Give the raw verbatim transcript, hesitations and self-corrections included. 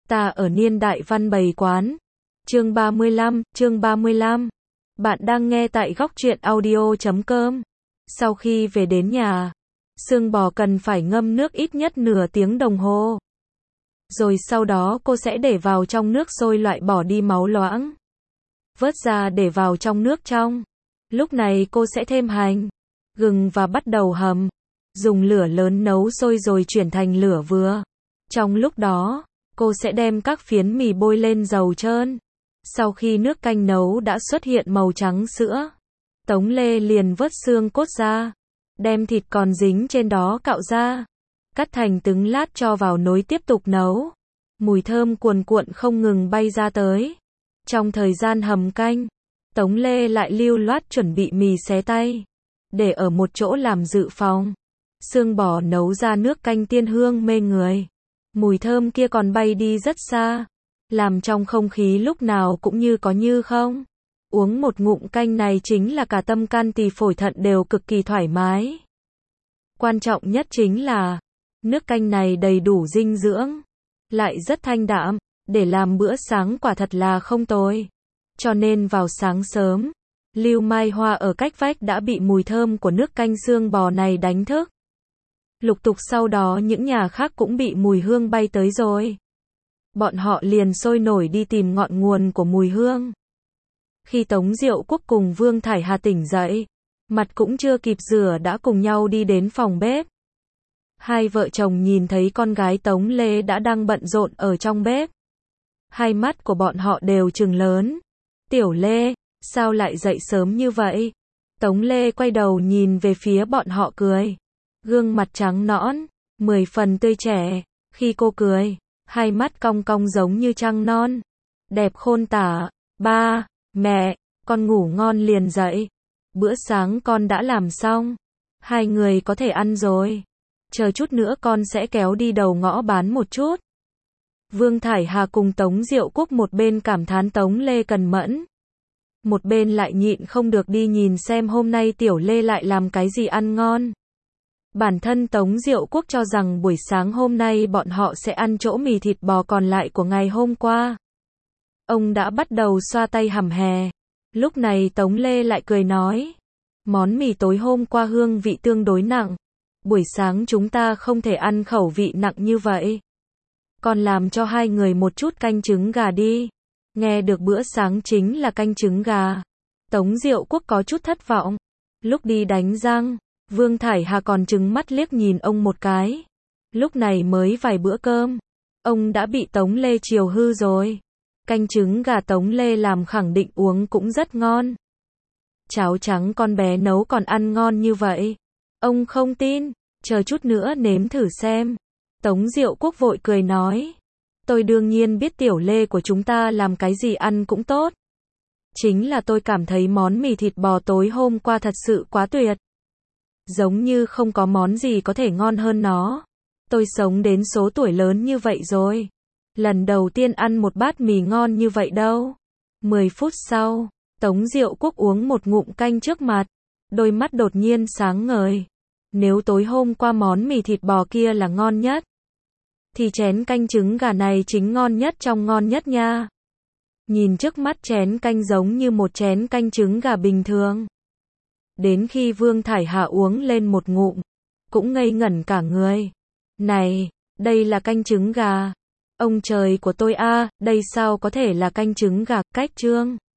Ta ở niên đại văn bày quán. Chương ba mươi lăm, chương ba mươi lăm. Bạn đang nghe tại góc truyện audio chấm com. Sau khi về đến nhà, xương bò cần phải ngâm nước ít nhất nửa tiếng đồng hồ. Rồi sau đó cô sẽ để vào trong nước sôi loại bỏ đi máu loãng. Vớt ra để vào trong nước trong. Lúc này cô sẽ thêm hành, gừng và bắt đầu hầm. Dùng lửa lớn nấu sôi rồi chuyển thành lửa vừa. Trong lúc đó, cô sẽ đem các phiến mì bôi lên dầu trơn. Sau khi nước canh nấu đã xuất hiện màu trắng sữa, Tống Lê liền vớt xương cốt ra, đem thịt còn dính trên đó cạo ra, cắt thành từng lát cho vào nồi tiếp tục nấu. Mùi thơm cuồn cuộn không ngừng bay ra tới. Trong thời gian hầm canh, Tống Lê lại lưu loát chuẩn bị mì xé tay, để ở một chỗ làm dự phòng. Xương bò nấu ra nước canh tiên hương mê người. Mùi thơm kia còn bay đi rất xa, làm trong không khí lúc nào cũng như có như không. Uống một ngụm canh này chính là cả tâm can tỳ phổi thận đều cực kỳ thoải mái. Quan trọng nhất chính là, nước canh này đầy đủ dinh dưỡng, lại rất thanh đạm, để làm bữa sáng quả thật là không tồi. Cho nên vào sáng sớm, Lưu Mai Hoa ở cách vách đã bị mùi thơm của nước canh xương bò này đánh thức. Lục tục sau đó những nhà khác cũng bị mùi hương bay tới rồi. Bọn họ liền sôi nổi đi tìm ngọn nguồn của mùi hương. Khi Tống Diệu Quốc cùng Vương Thải Hà tỉnh dậy, mặt cũng chưa kịp rửa đã cùng nhau đi đến phòng bếp. Hai vợ chồng nhìn thấy con gái Tống Lê đã đang bận rộn ở trong bếp. Hai mắt của bọn họ đều trừng lớn. Tiểu Lê, sao lại dậy sớm như vậy? Tống Lê quay đầu nhìn về phía bọn họ cười. Gương mặt trắng nõn, mười phần tươi trẻ. Khi cô cười, hai mắt cong cong giống như trăng non. Đẹp khôn tả. Ba, mẹ, con ngủ ngon liền dậy. Bữa sáng con đã làm xong. Hai người có thể ăn rồi. Chờ chút nữa con sẽ kéo đi đầu ngõ bán một chút. Vương Thải Hà cùng Tống Diệu Quốc một bên cảm thán Tống Lê cần mẫn, một bên lại nhịn không được đi nhìn xem hôm nay Tiểu Lê lại làm cái gì ăn ngon. Bản thân Tống Diệu Quốc cho rằng buổi sáng hôm nay bọn họ sẽ ăn chỗ mì thịt bò còn lại của ngày hôm qua. Ông đã bắt đầu xoa tay hầm hè. Lúc này Tống Lê lại cười nói, món mì tối hôm qua hương vị tương đối nặng. Buổi sáng chúng ta không thể ăn khẩu vị nặng như vậy. Còn làm cho hai người một chút canh trứng gà đi. Nghe được bữa sáng chính là canh trứng gà, Tống Diệu Quốc có chút thất vọng. Lúc đi đánh răng, Vương Thải Hà còn trừng mắt liếc nhìn ông một cái. Lúc này mới vài bữa cơm, ông đã bị Tống Lê chiều hư rồi. Canh trứng gà Tống Lê làm khẳng định uống cũng rất ngon. Cháo trắng con bé nấu còn ăn ngon như vậy. Ông không tin, chờ chút nữa nếm thử xem. Tống Diệu Quốc vội cười nói, tôi đương nhiên biết Tiểu Lê của chúng ta làm cái gì ăn cũng tốt. Chính là tôi cảm thấy món mì thịt bò tối hôm qua thật sự quá tuyệt. Giống như không có món gì có thể ngon hơn nó. Tôi sống đến số tuổi lớn như vậy rồi, lần đầu tiên ăn một bát mì ngon như vậy đâu. Mười phút sau, Tống Diệu Quốc uống một ngụm canh trước mặt, đôi mắt đột nhiên sáng ngời. Nếu tối hôm qua món mì thịt bò kia là ngon nhất, thì chén canh trứng gà này chính ngon nhất trong ngon nhất nha. Nhìn trước mắt chén canh giống như một chén canh trứng gà bình thường. Đến khi Vương Thải Hà uống lên một ngụm, cũng ngây ngẩn cả người. Này, đây là canh trứng gà. Ông trời của tôi a, đây sao có thể là canh trứng gà? Cách chương